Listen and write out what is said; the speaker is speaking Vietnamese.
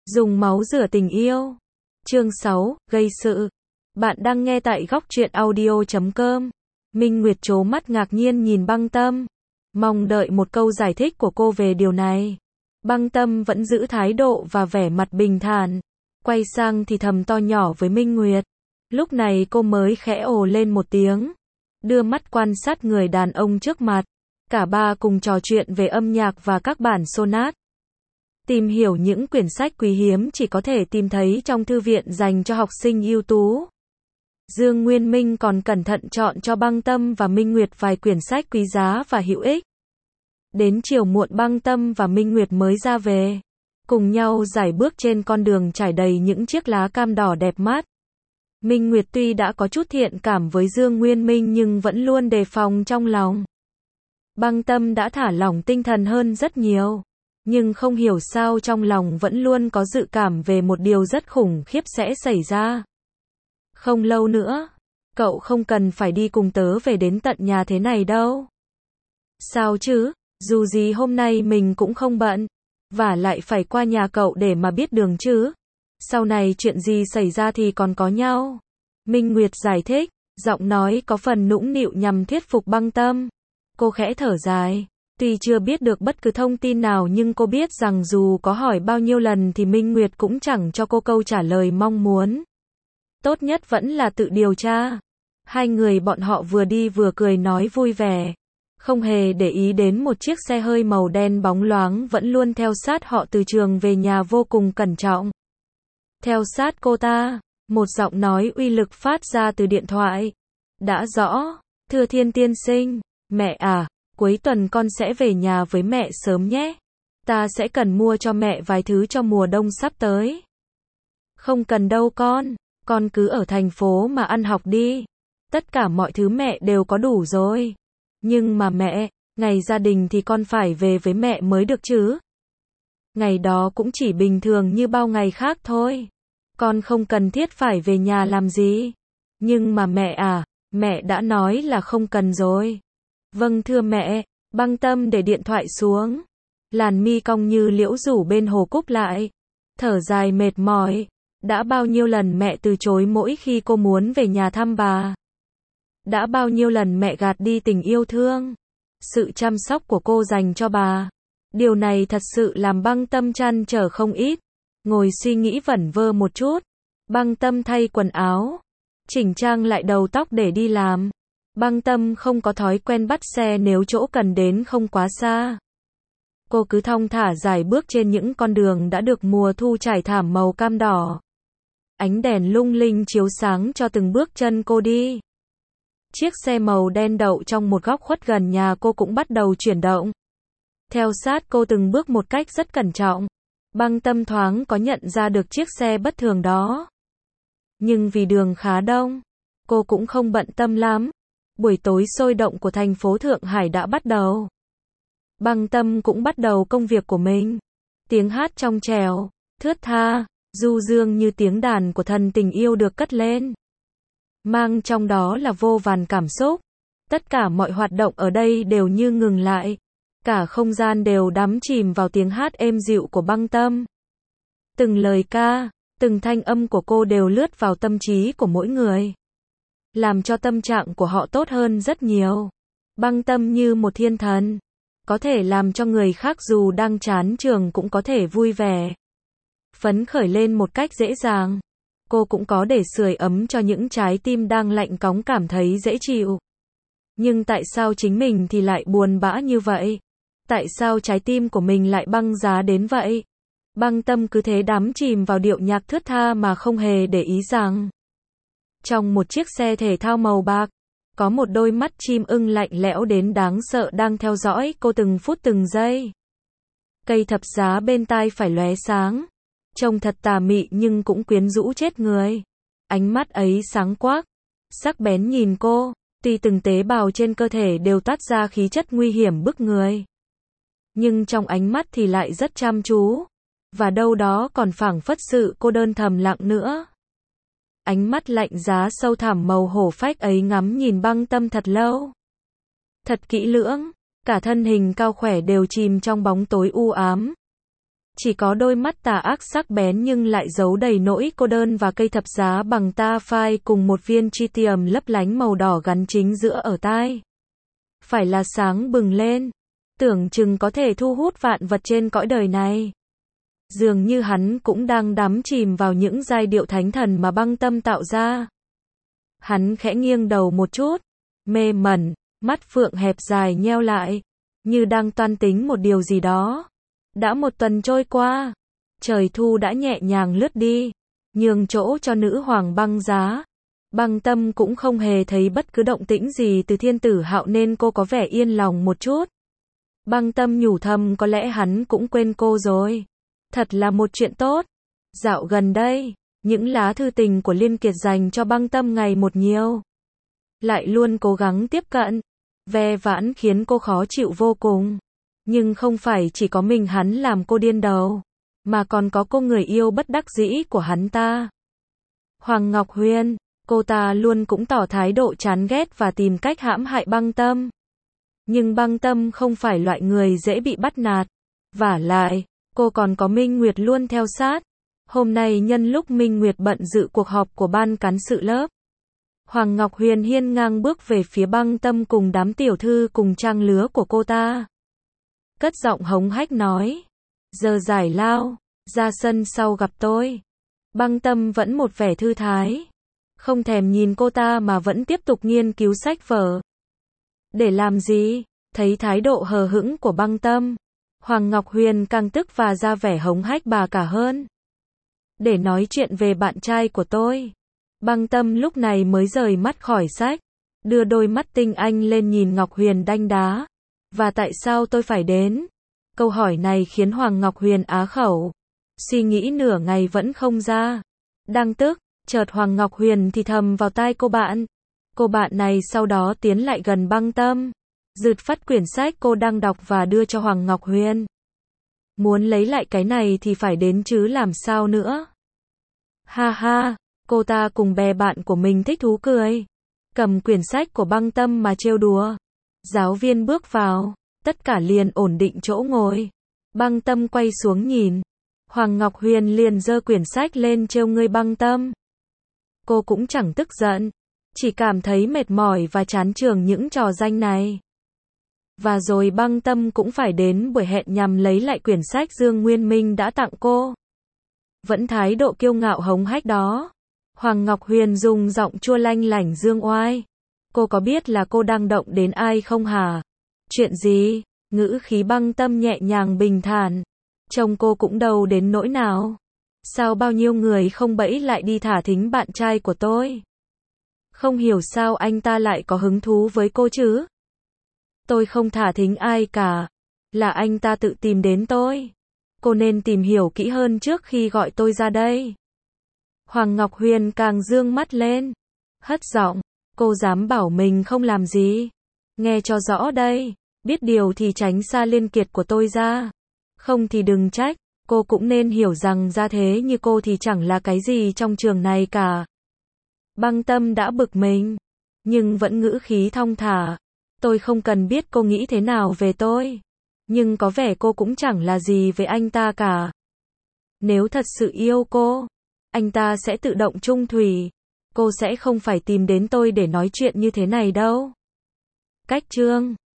Dùng máu rửa tình yêu. Chương 6, gây sự. Bạn đang nghe tại góc truyện audio.com. Minh Nguyệt trố mắt ngạc nhiên nhìn Băng Tâm, mong đợi một câu giải thích của cô về điều này. Băng Tâm vẫn giữ thái độ và vẻ mặt bình thản, quay sang thì thầm to nhỏ với Minh Nguyệt. Lúc này cô mới khẽ ồ lên một tiếng, đưa mắt quan sát người đàn ông trước mặt. Cả ba cùng trò chuyện về âm nhạc và các bản sonat. Tìm hiểu những quyển sách quý hiếm chỉ có thể tìm thấy trong thư viện dành cho học sinh ưu tú. Dương Nguyên Minh còn cẩn thận chọn cho Băng Tâm và Minh Nguyệt vài quyển sách quý giá và hữu ích. Đến chiều muộn Băng Tâm và Minh Nguyệt mới ra về, cùng nhau rải bước trên con đường trải đầy những chiếc lá cam đỏ đẹp mắt. Minh Nguyệt tuy đã có chút thiện cảm với Dương Nguyên Minh nhưng vẫn luôn đề phòng trong lòng. Băng Tâm đã thả lỏng tinh thần hơn rất nhiều, nhưng không hiểu sao trong lòng vẫn luôn có dự cảm về một điều rất khủng khiếp sẽ xảy ra. Không lâu nữa, cậu không cần phải đi cùng tớ về đến tận nhà thế này đâu. Sao chứ, dù gì hôm nay mình cũng không bận, và lại phải qua nhà cậu để mà biết đường chứ. Sau này chuyện gì xảy ra thì còn có nhau. Minh Nguyệt giải thích, giọng nói có phần nũng nịu nhằm thuyết phục Băng Tâm. Cô khẽ thở dài. Tuy chưa biết được bất cứ thông tin nào nhưng cô biết rằng dù có hỏi bao nhiêu lần thì Minh Nguyệt cũng chẳng cho cô câu trả lời mong muốn. Tốt nhất vẫn là tự điều tra. Hai người bọn họ vừa đi vừa cười nói vui vẻ, không hề để ý đến một chiếc xe hơi màu đen bóng loáng vẫn luôn theo sát họ từ trường về nhà vô cùng cẩn trọng. Theo sát cô ta, một giọng nói uy lực phát ra từ điện thoại. Đã rõ, thưa Thiên tiên sinh, mẹ à, cuối tuần con sẽ về nhà với mẹ sớm nhé. Ta sẽ cần mua cho mẹ vài thứ cho mùa đông sắp tới. Không cần đâu con cứ ở thành phố mà ăn học đi. Tất cả mọi thứ mẹ đều có đủ rồi. Nhưng mà mẹ, ngày gia đình thì con phải về với mẹ mới được chứ. Ngày đó cũng chỉ bình thường như bao ngày khác thôi. Con không cần thiết phải về nhà làm gì. Nhưng mà mẹ à, mẹ đã nói là không cần rồi. Vâng thưa mẹ. Băng Tâm để điện thoại xuống. Làn mi cong như liễu rủ bên hồ cúc lại. Thở dài mệt mỏi. Đã bao nhiêu lần mẹ từ chối mỗi khi cô muốn về nhà thăm bà. Đã bao nhiêu lần mẹ gạt đi tình yêu thương, sự chăm sóc của cô dành cho bà. Điều này thật sự làm Băng Tâm trăn trở không ít. Ngồi suy nghĩ vẩn vơ một chút, Băng Tâm thay quần áo, chỉnh trang lại đầu tóc để đi làm. Băng Tâm không có thói quen bắt xe nếu chỗ cần đến không quá xa. Cô cứ thong thả rải bước trên những con đường đã được mùa thu trải thảm màu cam đỏ. Ánh đèn lung linh chiếu sáng cho từng bước chân cô đi. Chiếc xe màu đen đậu trong một góc khuất gần nhà cô cũng bắt đầu chuyển động. Theo sát cô từng bước một cách rất cẩn trọng. Băng Tâm thoáng có nhận ra được chiếc xe bất thường đó. Nhưng vì đường khá đông, cô cũng không bận tâm lắm. Buổi tối sôi động của thành phố Thượng Hải đã bắt đầu. Băng Tâm cũng bắt đầu công việc của mình. Tiếng hát trong trẻo, thướt tha, du dương như tiếng đàn của thần tình yêu được cất lên. Mang trong đó là vô vàn cảm xúc. Tất cả mọi hoạt động ở đây đều như ngừng lại. Cả không gian đều đắm chìm vào tiếng hát êm dịu của Băng Tâm. Từng lời ca, từng thanh âm của cô đều lướt vào tâm trí của mỗi người, làm cho tâm trạng của họ tốt hơn rất nhiều. Băng Tâm như một thiên thần, có thể làm cho người khác dù đang chán trường cũng có thể vui vẻ, phấn khởi lên một cách dễ dàng. Cô cũng có để sưởi ấm cho những trái tim đang lạnh cóng cảm thấy dễ chịu. Nhưng tại sao chính mình thì lại buồn bã như vậy? Tại sao trái tim của mình lại băng giá đến vậy? Băng Tâm cứ thế đắm chìm vào điệu nhạc thướt tha mà không hề để ý rằng trong một chiếc xe thể thao màu bạc, có một đôi mắt chim ưng lạnh lẽo đến đáng sợ đang theo dõi cô từng phút từng giây. Cây thập giá bên tai phải lóe sáng, trông thật tà mị nhưng cũng quyến rũ chết người. Ánh mắt ấy sáng quắc, sắc bén nhìn cô, tuy từng tế bào trên cơ thể đều toát ra khí chất nguy hiểm bức người, nhưng trong ánh mắt thì lại rất chăm chú, và đâu đó còn phảng phất sự cô đơn thầm lặng nữa. Ánh mắt lạnh giá sâu thẳm màu hổ phách ấy ngắm nhìn Băng Tâm thật lâu, thật kỹ lưỡng, cả thân hình cao khỏe đều chìm trong bóng tối u ám. Chỉ có đôi mắt tà ác sắc bén nhưng lại giấu đầy nỗi cô đơn và cây thập giá bằng ta phai cùng một viên tritium lấp lánh màu đỏ gắn chính giữa ở tai. Phải là sáng bừng lên, tưởng chừng có thể thu hút vạn vật trên cõi đời này. Dường như hắn cũng đang đắm chìm vào những giai điệu thánh thần mà Băng Tâm tạo ra. Hắn khẽ nghiêng đầu một chút, mê mẩn, mắt phượng hẹp dài nheo lại, như đang toan tính một điều gì đó. Đã một tuần trôi qua, trời thu đã nhẹ nhàng lướt đi, nhường chỗ cho nữ hoàng băng giá. Băng Tâm cũng không hề thấy bất cứ động tĩnh gì từ Thiên Tử Hạo nên cô có vẻ yên lòng một chút. Băng Tâm nhủ thầm có lẽ hắn cũng quên cô rồi. Thật là một chuyện tốt. Dạo gần đây, những lá thư tình của Liên Kiệt dành cho Băng Tâm ngày một nhiều. Lại luôn cố gắng tiếp cận, ve vãn khiến cô khó chịu vô cùng. Nhưng không phải chỉ có mình hắn làm cô điên đầu, mà còn có cô người yêu bất đắc dĩ của hắn ta. Hoàng Ngọc Huyền, cô ta luôn cũng tỏ thái độ chán ghét và tìm cách hãm hại Băng Tâm. Nhưng Băng Tâm không phải loại người dễ bị bắt nạt. Vả lại, cô còn có Minh Nguyệt luôn theo sát. Hôm nay nhân lúc Minh Nguyệt bận dự cuộc họp của ban cán sự lớp, Hoàng Ngọc Huyền hiên ngang bước về phía Băng Tâm cùng đám tiểu thư cùng trang lứa của cô ta. Cất giọng hống hách nói, giờ giải lao, ra sân sau gặp tôi. Băng Tâm vẫn một vẻ thư thái, không thèm nhìn cô ta mà vẫn tiếp tục nghiên cứu sách vở. Để làm gì? Thấy thái độ hờ hững của Băng Tâm, Hoàng Ngọc Huyền càng tức và ra vẻ hống hách bà cả hơn. Để nói chuyện về bạn trai của tôi. Băng Tâm lúc này mới rời mắt khỏi sách, đưa đôi mắt tinh anh lên nhìn Ngọc Huyền đanh đá. Và tại sao tôi phải đến? Câu hỏi này khiến Hoàng Ngọc Huyền á khẩu. Suy nghĩ nửa ngày vẫn không ra. Đang tức, chợt Hoàng Ngọc Huyền thì thầm vào tai cô bạn. Cô bạn này sau đó tiến lại gần Băng Tâm, rượt phắt quyển sách cô đang đọc và đưa cho Hoàng Ngọc Huyền. Muốn lấy lại cái này thì phải đến chứ làm sao nữa. Ha ha, cô ta cùng bè bạn của mình thích thú cười, cầm quyển sách của Băng Tâm mà trêu đùa. Giáo viên bước vào, tất cả liền ổn định chỗ ngồi. Băng Tâm quay xuống nhìn, Hoàng Ngọc Huyền liền giơ quyển sách lên trêu ngươi Băng Tâm. Cô cũng chẳng tức giận, chỉ cảm thấy mệt mỏi và chán chường những trò danh này. Và rồi Băng Tâm cũng phải đến buổi hẹn nhằm lấy lại quyển sách Dương Nguyên Minh đã tặng cô. Vẫn thái độ kiêu ngạo hống hách đó, Hoàng Ngọc Huyền dùng giọng chua lanh lảnh dương oai. Cô có biết là cô đang động đến ai không hả? Chuyện gì? Ngữ khí Băng Tâm nhẹ nhàng bình thản. Chồng cô cũng đâu đến nỗi nào. Sao bao nhiêu người không bẫy lại đi thả thính bạn trai của tôi? Không hiểu sao anh ta lại có hứng thú với cô chứ? Tôi không thả thính ai cả. Là anh ta tự tìm đến tôi. Cô nên tìm hiểu kỹ hơn trước khi gọi tôi ra đây. Hoàng Ngọc Huyền càng dương mắt lên, hất giọng, cô dám bảo mình không làm gì? Nghe cho rõ đây, biết điều thì tránh xa Liên Kiệt của tôi ra. Không thì đừng trách, cô cũng nên hiểu rằng ra thế như cô thì chẳng là cái gì trong trường này cả. Băng Tâm đã bực mình, nhưng vẫn ngữ khí thong thả. Tôi không cần biết cô nghĩ thế nào về tôi, nhưng có vẻ cô cũng chẳng là gì với anh ta cả. Nếu thật sự yêu cô, anh ta sẽ tự động chung thủy. Cô sẽ không phải tìm đến tôi để nói chuyện như thế này đâu. Cách chương